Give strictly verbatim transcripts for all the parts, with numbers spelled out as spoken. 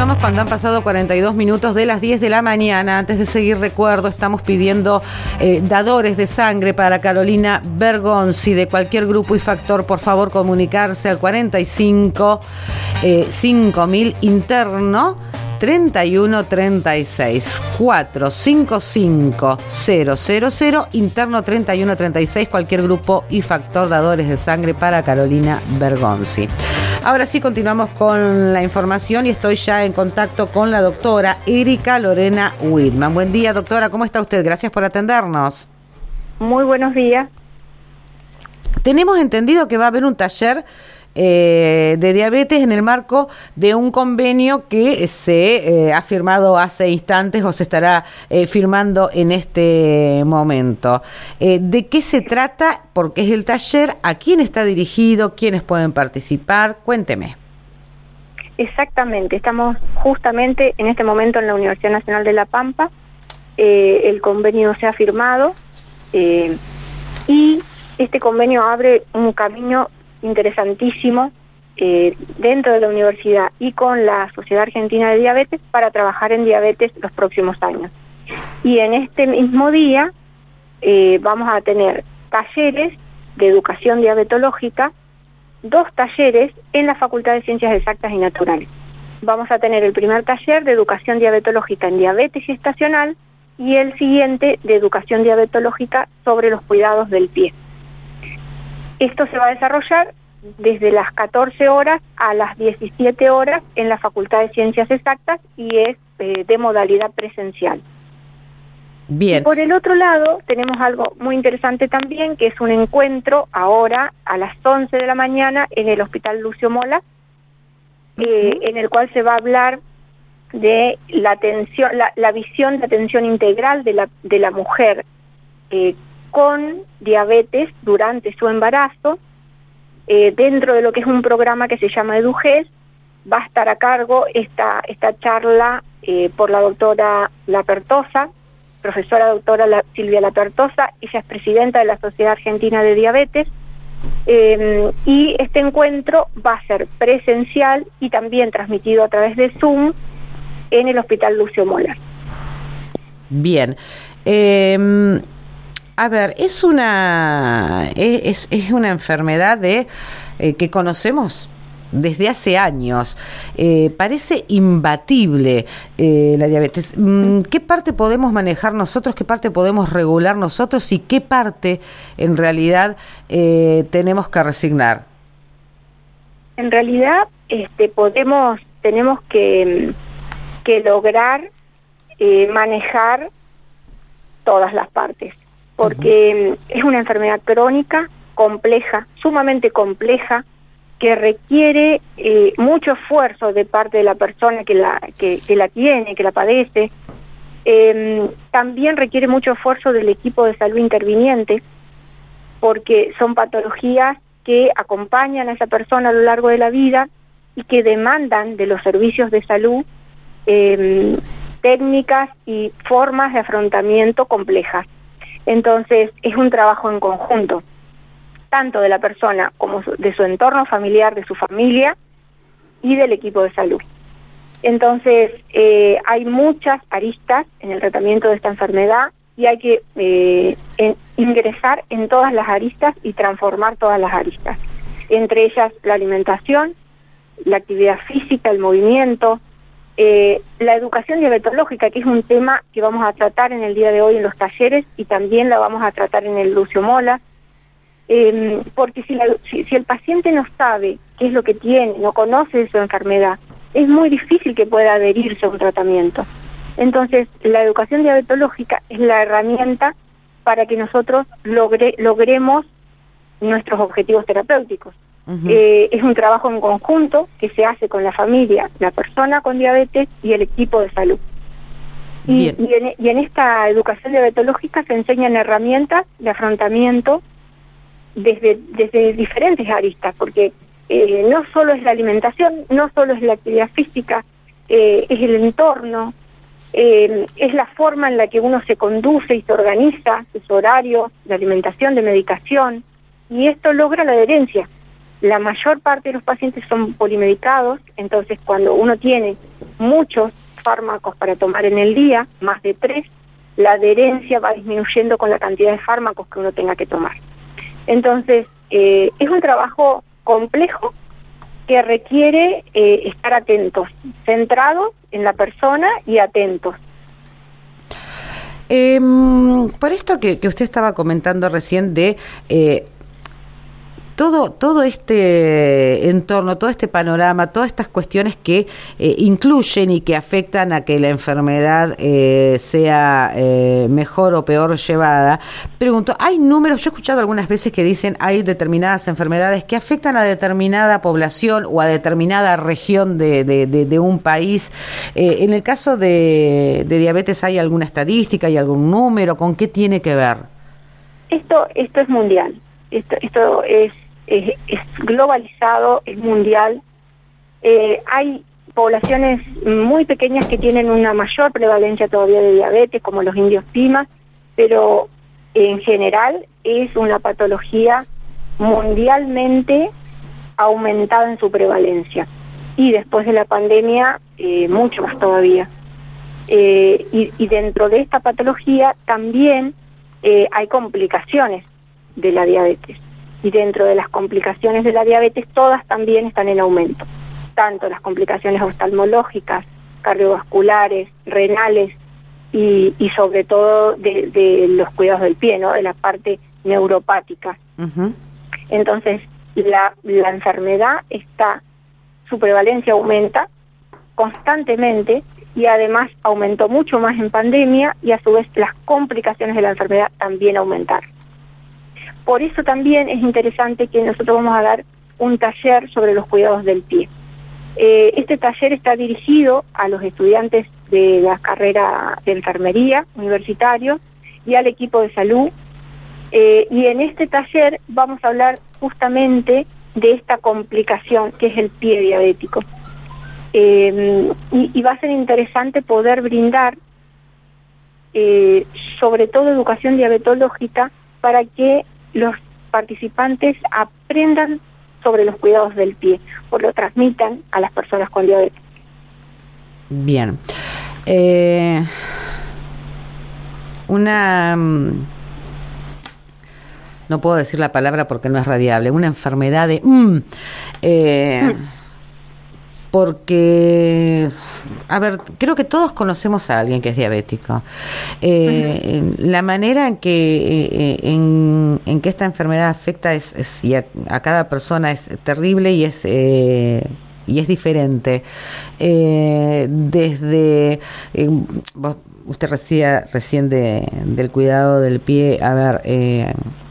continuamos cuando han pasado cuarenta y dos minutos de las diez de la mañana. Antes de seguir, recuerdo, estamos pidiendo eh, dadores de sangre para Carolina Bergonzi, de cualquier grupo y factor. Por favor, comunicarse al cuarenta y cinco, eh, cinco mil interno treinta y uno treinta y seis, cuatro cinco cinco cero cero cero, interno treinta y uno treinta y seis, cualquier grupo y factor, dadores de sangre para Carolina Bergonzi. Ahora sí, continuamos con la información y estoy ya en contacto con la doctora Erika Lorena Whitman. Buen día, doctora, ¿cómo está usted? Gracias por atendernos. Muy buenos días. Tenemos entendido que va a haber un taller Eh, de diabetes en el marco de un convenio que se eh, ha firmado hace instantes o se estará eh, firmando en este momento. Eh, ¿De qué se trata? ¿Por qué es el taller? ¿A quién está dirigido? ¿Quiénes pueden participar? Cuénteme. Exactamente, estamos justamente en este momento en la Universidad Nacional de La Pampa. Eh, el convenio se ha firmado eh, y este convenio abre un camino interesantísimo eh, dentro de la universidad y con la Sociedad Argentina de Diabetes para trabajar en diabetes los próximos años. Y en este mismo día eh, vamos a tener talleres de educación diabetológica, dos talleres en la Facultad de Ciencias Exactas y Naturales. Vamos a tener el primer taller de educación diabetológica en diabetes gestacional y el siguiente de educación diabetológica sobre los cuidados del pie. Esto se va a desarrollar desde las catorce horas a las diecisiete horas en la Facultad de Ciencias Exactas y es eh, de modalidad presencial. Bien. Y por el otro lado, tenemos algo muy interesante también, que es un encuentro ahora a las once de la mañana en el Hospital Lucio Mola, eh, uh-huh. en el cual se va a hablar de la atención, la, la visión de atención integral de la, de la mujer eh, con diabetes durante su embarazo, eh, dentro de lo que es un programa que se llama EduGES. Va a estar a cargo esta esta charla eh, por la doctora Lapertosa, profesora doctora la, Silvia Lapertosa. Ella es presidenta de la Sociedad Argentina de Diabetes, eh, y este encuentro va a ser presencial y también transmitido a través de Zoom en el Hospital Lucio Mola. Bien. Eh... A ver, es una es, es una enfermedad de eh, que conocemos desde hace años. Eh, parece imbatible eh, la diabetes. ¿Qué parte podemos manejar nosotros? ¿Qué parte podemos regular nosotros? ¿Y qué parte en realidad eh, tenemos que resignar? En realidad, este, podemos tenemos que que lograr eh, manejar todas las partes, porque uh-huh. es una enfermedad crónica, compleja, sumamente compleja, que requiere eh, mucho esfuerzo de parte de la persona que la que, que la tiene, que la padece. Eh, también requiere mucho esfuerzo del equipo de salud interviniente, porque son patologías que acompañan a esa persona a lo largo de la vida y que demandan de los servicios de salud eh, técnicas y formas de afrontamiento complejas. Entonces, es un trabajo en conjunto, tanto de la persona como de su entorno familiar, de su familia y del equipo de salud. Entonces, eh, hay muchas aristas en el tratamiento de esta enfermedad y hay que eh, en, ingresar en todas las aristas y transformar todas las aristas. Entre ellas, la alimentación, la actividad física, el movimiento, Eh, la educación diabetológica, que es un tema que vamos a tratar en el día de hoy en los talleres y también la vamos a tratar en el Lucio Mola, eh, porque si, la, si, si el paciente no sabe qué es lo que tiene, no conoce de su enfermedad, es muy difícil que pueda adherirse a un tratamiento. Entonces, la educación diabetológica es la herramienta para que nosotros logre, logremos nuestros objetivos terapéuticos. Uh-huh. Eh, es un trabajo en conjunto que se hace con la familia, la persona con diabetes y el equipo de salud. Y, y, en, y en esta educación diabetológica se enseñan herramientas de afrontamiento desde, desde diferentes aristas, porque eh, no solo es la alimentación, no solo es la actividad física, eh, es el entorno, eh, es la forma en la que uno se conduce y se organiza, sus horarios, de alimentación, de medicación, y esto logra la adherencia. La mayor parte de los pacientes son polimedicados, entonces cuando uno tiene muchos fármacos para tomar en el día, más de tres, la adherencia va disminuyendo con la cantidad de fármacos que uno tenga que tomar. Entonces, eh, es un trabajo complejo que requiere eh, estar atentos, centrados en la persona y atentos. Eh, por esto que, que usted estaba comentando recién de eh, todo todo este entorno, todo este panorama, todas estas cuestiones que eh, incluyen y que afectan a que la enfermedad eh, sea eh, mejor o peor llevada, pregunto, ¿hay números? Yo he escuchado algunas veces que dicen hay determinadas enfermedades que afectan a determinada población o a determinada región de, de, de, de un país. Eh, en el caso de, de diabetes, ¿hay alguna estadística, hay algún número? ¿Con qué tiene que ver? Esto, esto es mundial. Esto, esto es Es, es globalizado, es mundial. Eh, hay poblaciones muy pequeñas que tienen una mayor prevalencia todavía de diabetes, como los indios Pimas, pero en general es una patología mundialmente aumentada en su prevalencia. Y después de la pandemia, eh, mucho más todavía. Eh, y, y dentro de esta patología también eh, hay complicaciones de la diabetes. Y dentro de las complicaciones de la diabetes, todas también están en aumento. Tanto las complicaciones oftalmológicas, cardiovasculares, renales y, y sobre todo de, de los cuidados del pie, ¿no? De la parte neuropática. Uh-huh. Entonces, la, la enfermedad está, su prevalencia aumenta constantemente y además aumentó mucho más en pandemia y a su vez las complicaciones de la enfermedad también aumentaron. Por eso también es interesante que nosotros vamos a dar un taller sobre los cuidados del pie. Eh, este taller está dirigido a los estudiantes de la carrera de enfermería universitario y al equipo de salud. Eh, y en este taller vamos a hablar justamente de esta complicación que es el pie diabético. Eh, y, y va a ser interesante poder brindar eh, sobre todo educación diabetológica para que los participantes aprendan sobre los cuidados del pie, o lo transmitan a las personas con diabetes. Bien. Eh, una... No puedo decir la palabra porque no es radiable. Una enfermedad de... Mm, eh, porque, a ver, creo que todos conocemos a alguien que es diabético. Eh, uh-huh. La manera en que eh, en, en que esta enfermedad afecta es, es y a, a cada persona es terrible y es eh, y es diferente. Eh, desde eh, vos, usted decía recién de, del cuidado del pie. A ver. Eh,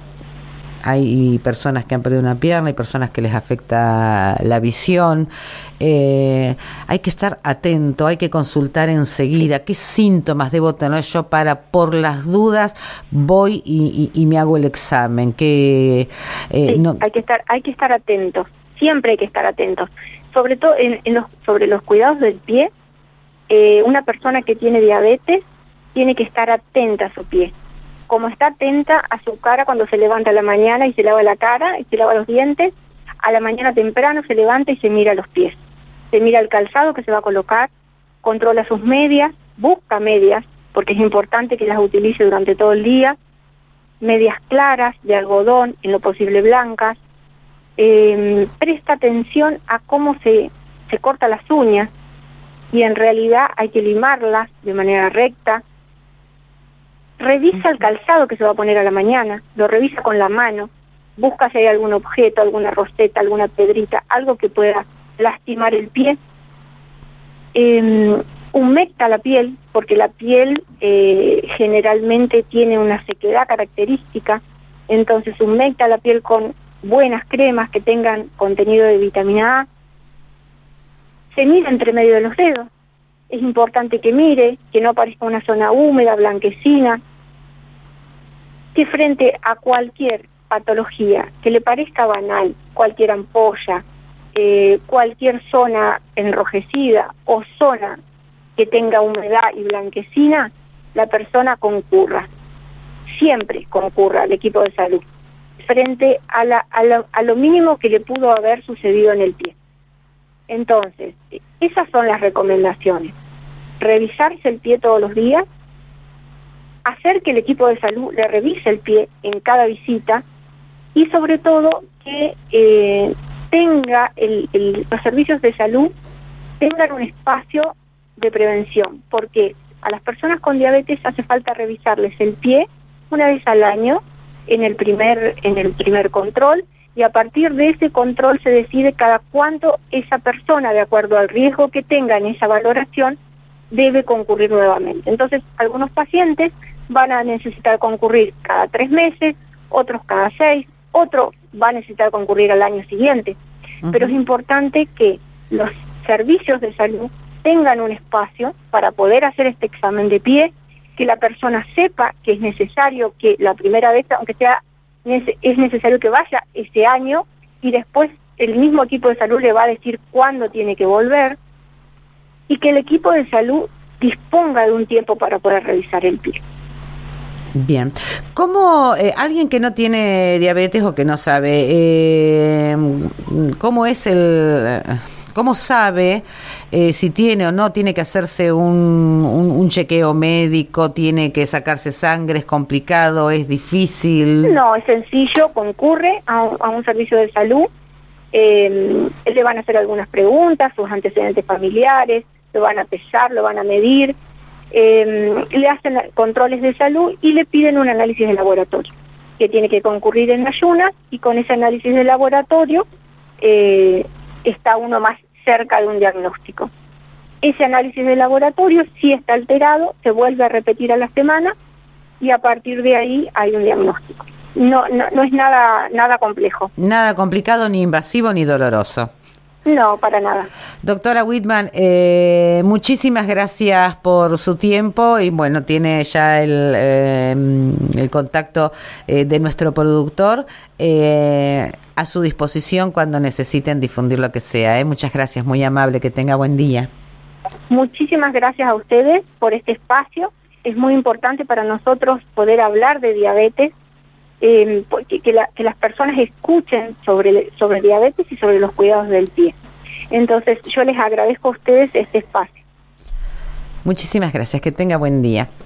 Hay personas que han perdido una pierna, hay personas que les afecta la visión. Eh, hay que estar atento, hay que consultar enseguida. ¿Qué síntomas debo tener yo para, por las dudas, voy y, y, y me hago el examen? Que eh, sí, no... hay que estar, hay que estar atentos. Siempre hay que estar atentos. Sobre todo en, en los, sobre los cuidados del pie. Eh, una persona que tiene diabetes tiene que estar atenta a su pie. Como está atenta a su cara cuando se levanta a la mañana y se lava la cara y se lava los dientes, a la mañana temprano se levanta y se mira los pies. Se mira el calzado que se va a colocar, controla sus medias, busca medias, porque es importante que las utilice durante todo el día, medias claras, de algodón, en lo posible blancas. Eh, presta atención a cómo se, se corta las uñas y en realidad hay que limarlas de manera recta. Revisa el calzado que se va a poner a la mañana, lo revisa con la mano, busca si hay algún objeto, alguna roseta, alguna pedrita, algo que pueda lastimar el pie. Eh, humecta la piel, porque la piel eh, generalmente tiene una sequedad característica, entonces humecta la piel con buenas cremas que tengan contenido de vitamina A. Se mira entre medio de los dedos. Es importante que mire, que no aparezca una zona húmeda, blanquecina, que frente a cualquier patología que le parezca banal, cualquier ampolla, eh, cualquier zona enrojecida o zona que tenga humedad y blanquecina, la persona concurra, siempre concurra al equipo de salud, frente a, la, a, la, a lo mínimo que le pudo haber sucedido en el pie. Entonces, esas son las recomendaciones. Revisarse el pie todos los días, hacer que el equipo de salud le revise el pie en cada visita y sobre todo que eh, tenga el, el, los servicios de salud tengan un espacio de prevención, porque a las personas con diabetes hace falta revisarles el pie una vez al año en el primer en el primer control, y a partir de ese control se decide cada cuánto esa persona, de acuerdo al riesgo que tenga en esa valoración, debe concurrir nuevamente. Entonces, algunos pacientes van a necesitar concurrir cada tres meses, otros cada seis, otro va a necesitar concurrir al año siguiente. Uh-huh. Pero es importante que los servicios de salud tengan un espacio para poder hacer este examen de pie, que la persona sepa que es necesario que la primera vez, aunque sea, es necesario que vaya ese año, y después el mismo equipo de salud le va a decir cuándo tiene que volver, y que el equipo de salud disponga de un tiempo para poder revisar el pie. Bien. ¿Cómo eh, alguien que no tiene diabetes o que no sabe, eh, cómo es el... ¿Cómo sabe eh, si tiene o no tiene que hacerse un, un, un chequeo médico, tiene que sacarse sangre, es complicado, es difícil? No, es sencillo, concurre a, a un servicio de salud, eh, le van a hacer algunas preguntas, sus antecedentes familiares, lo van a pesar, lo van a medir, eh, le hacen controles de salud y le piden un análisis de laboratorio, que tiene que concurrir en ayunas, y con ese análisis de laboratorio eh, está uno más cerca de un diagnóstico. Ese análisis de laboratorio, si está alterado, se vuelve a repetir a la semana y a partir de ahí hay un diagnóstico. No, no, no es nada, nada complejo. Nada complicado, ni invasivo, ni doloroso. No, para nada. Doctora Whitman, eh, muchísimas gracias por su tiempo y bueno, tiene ya el, eh, el contacto eh, de nuestro productor eh, a su disposición cuando necesiten difundir lo que sea. Eh. Muchas gracias, muy amable, que tenga buen día. Muchísimas gracias a ustedes por este espacio. Es muy importante para nosotros poder hablar de diabetes, eh, porque, que, la, que las personas escuchen sobre, sobre diabetes y sobre los cuidados del pie. Entonces, yo les agradezco a ustedes este espacio. Muchísimas gracias, que tenga buen día.